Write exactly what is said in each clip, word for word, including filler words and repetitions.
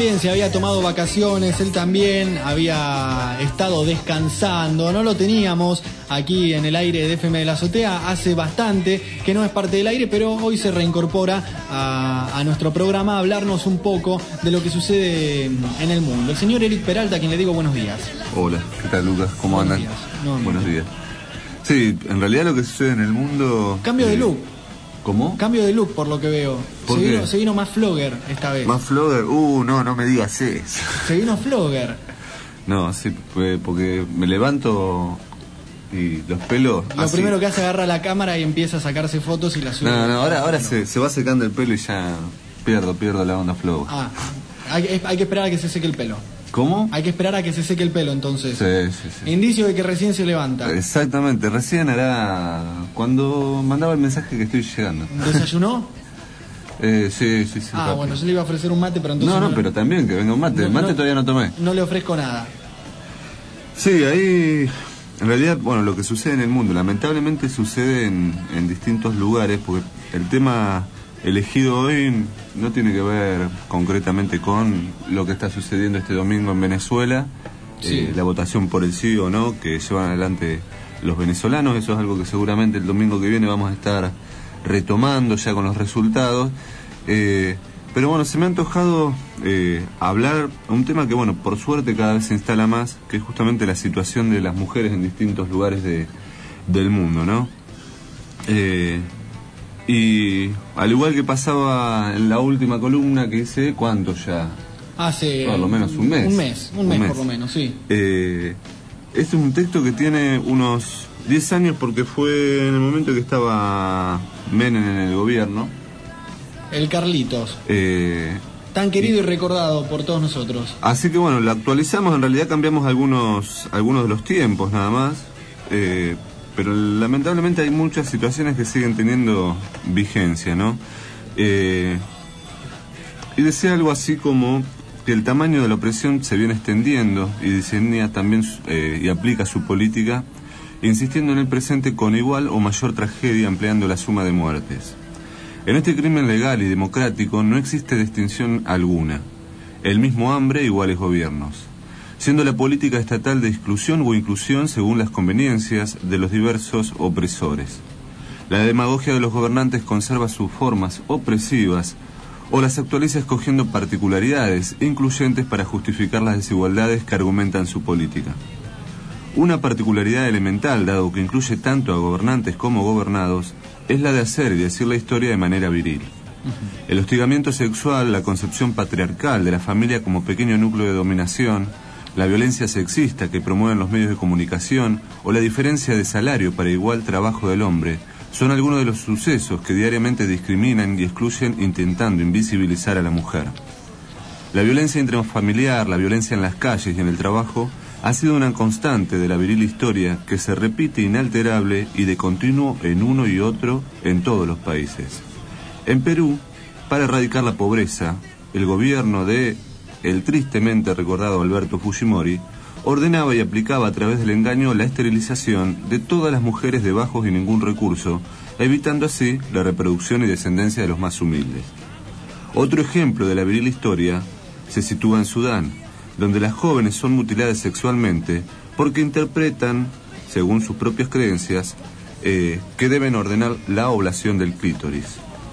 también se había tomado vacaciones, él también había estado descansando, no lo teníamos aquí en el aire de F M de la Azotea hace bastante que no es parte del aire, pero hoy se reincorpora a, a nuestro programa a hablarnos un poco de lo que sucede en el mundo. El señor Eric Peralta, a quien le digo buenos días. Hola, ¿qué tal, Lucas? ¿Cómo buenos andan? Días. No, no, buenos no. días. Sí, en realidad lo que sucede en el mundo... Cambio eh, de look. ¿Cómo? Cambio de look, por lo que veo. ¿Por se, qué? vino, se vino más flogger esta vez. ¿Más flogger? Uh, no, no me digas eso. Se vino flogger. No, sí, porque me levanto y los pelos... Lo así. primero que hace, agarra la cámara y empieza a sacarse fotos y las sube. No, no, ahora, ahora no. se, se va secando el pelo y ya pierdo, pierdo la onda flogger. Ah, hay, hay que esperar a que se seque el pelo. ¿Cómo? Hay que esperar a que se seque el pelo, entonces. Sí, sí, sí. Indicio de que recién se levanta. Exactamente, recién hará cuando mandaba el mensaje que estoy llegando. ¿Desayunó? Eh, sí, sí, sí. Ah, papi. bueno, yo le iba a ofrecer un mate, pero entonces... No, no, pero también que venga un mate. No, El mate no, todavía no tomé. No le ofrezco nada. Sí, ahí... En realidad, bueno, lo que sucede en el mundo, lamentablemente sucede en, en distintos lugares, porque el tema elegido hoy no tiene que ver concretamente con lo que está sucediendo este domingo en Venezuela, Sí. eh, la votación por el sí o no que llevan adelante los venezolanos. Eso es algo que seguramente el domingo que viene vamos a estar retomando ya con los resultados. Eh, pero bueno, se me ha antojado eh, hablar un tema que, bueno, por suerte cada vez se instala más, que es justamente la situación de las mujeres en distintos lugares de, del mundo, ¿no? Eh, y al igual que pasaba en la última columna que hice, ¿cuánto ya? Hace... Por lo menos un mes. Un mes, un, Un mes, mes. por lo menos, sí. Eh, este es un texto que tiene unos diez años porque fue en el momento que estaba Menem en el gobierno. El Carlitos. Eh, Tan querido y recordado por todos nosotros. así que bueno, lo actualizamos, en realidad cambiamos algunos, algunos de los tiempos nada más. Eh, pero lamentablemente hay muchas situaciones que siguen teniendo vigencia, ¿no? Eh, y decía algo así como que el tamaño de la opresión se viene extendiendo y diseña también eh, y aplica su política, insistiendo en el presente con igual o mayor tragedia, empleando la suma de muertes. En este crimen legal y democrático no existe distinción alguna. El mismo hambre, iguales gobiernos, siendo la política estatal de exclusión o inclusión según las conveniencias de los diversos opresores. La demagogia de los gobernantes conserva sus formas opresivas o las actualiza escogiendo particularidades incluyentes para justificar las desigualdades que argumentan su política. Una particularidad elemental, dado que incluye tanto a gobernantes como gobernados, es la de hacer y decir la historia de manera viril. El hostigamiento sexual, la concepción patriarcal de la familia como pequeño núcleo de dominación, la violencia sexista que promueven los medios de comunicación o la diferencia de salario para igual trabajo del hombre son algunos de los sucesos que diariamente discriminan y excluyen intentando invisibilizar a la mujer. La violencia intrafamiliar, la violencia en las calles y en el trabajo ha sido una constante de la viril historia que se repite inalterable y de continuo en uno y otro en todos los países. En Perú, para erradicar la pobreza, el gobierno de el tristemente recordado Alberto Fujimori ordenaba y aplicaba a través del engaño la esterilización de todas las mujeres de bajos y ningún recurso, evitando así la reproducción y descendencia de los más humildes. Otro ejemplo de la viril historia se sitúa en Sudán, donde las jóvenes son mutiladas sexualmente porque interpretan, según sus propias creencias, eh, que deben ordenar la oblación del clítoris.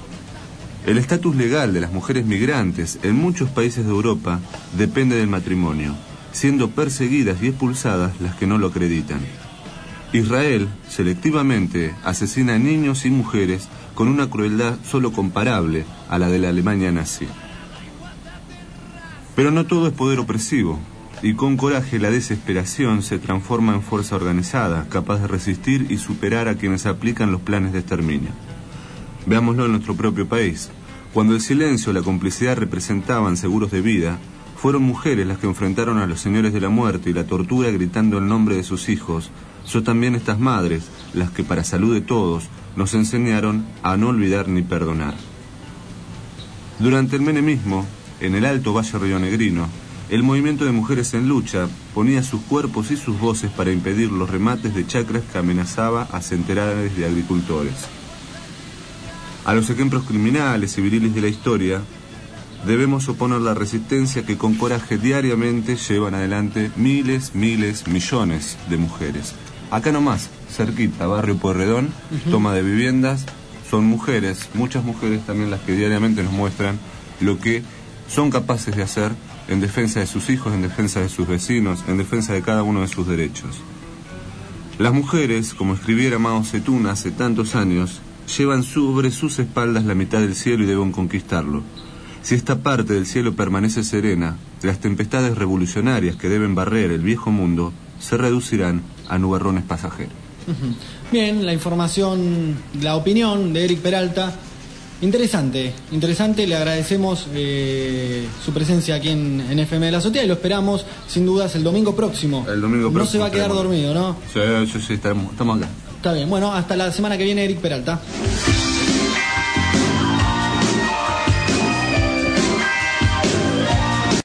El estatus legal de las mujeres migrantes en muchos países de Europa depende del matrimonio, siendo perseguidas y expulsadas las que no lo acreditan. Israel, selectivamente, asesina a niños y mujeres con una crueldad solo comparable a la de la Alemania nazi. Pero no todo es poder opresivo, y con coraje la desesperación se transforma en fuerza organizada, capaz de resistir y superar a quienes aplican los planes de exterminio. Veámoslo en nuestro propio país. Cuando el silencio o la complicidad representaban seguros de vida, fueron mujeres las que enfrentaron a los señores de la muerte y la tortura gritando el nombre de sus hijos. Son también estas madres las que, para salud de todos, nos enseñaron a no olvidar ni perdonar. Durante el menemismo, en el Alto Valle Rionegrino, el movimiento de mujeres en lucha ponía sus cuerpos y sus voces para impedir los remates de chacras que amenazaba a centenares de agricultores. A los ejemplos criminales y viriles de la historia debemos oponer la resistencia que con coraje diariamente llevan adelante miles, miles, millones de mujeres. Acá nomás, cerquita, barrio Pueyrredón, uh-huh. toma de viviendas, son mujeres, muchas mujeres también las que diariamente nos muestran lo que son capaces de hacer en defensa de sus hijos, en defensa de sus vecinos, en defensa de cada uno de sus derechos. Las mujeres, como escribiera Mao Zedong hace tantos años, llevan sobre sus espaldas la mitad del cielo y deben conquistarlo. Si esta parte del cielo permanece serena, las tempestades revolucionarias que deben barrer el viejo mundo se reducirán a nubarrones pasajeros. Bien, la información, la opinión de Eric Peralta, interesante, interesante, le agradecemos eh, su presencia aquí en, en F M de la Azotea y lo esperamos sin dudas el domingo próximo. El domingo próximo. No se va a quedar dormido, ¿no? Sí, sí, sí, estamos, estamos acá. Está bien, bueno, hasta la semana que viene, Eric Peralta.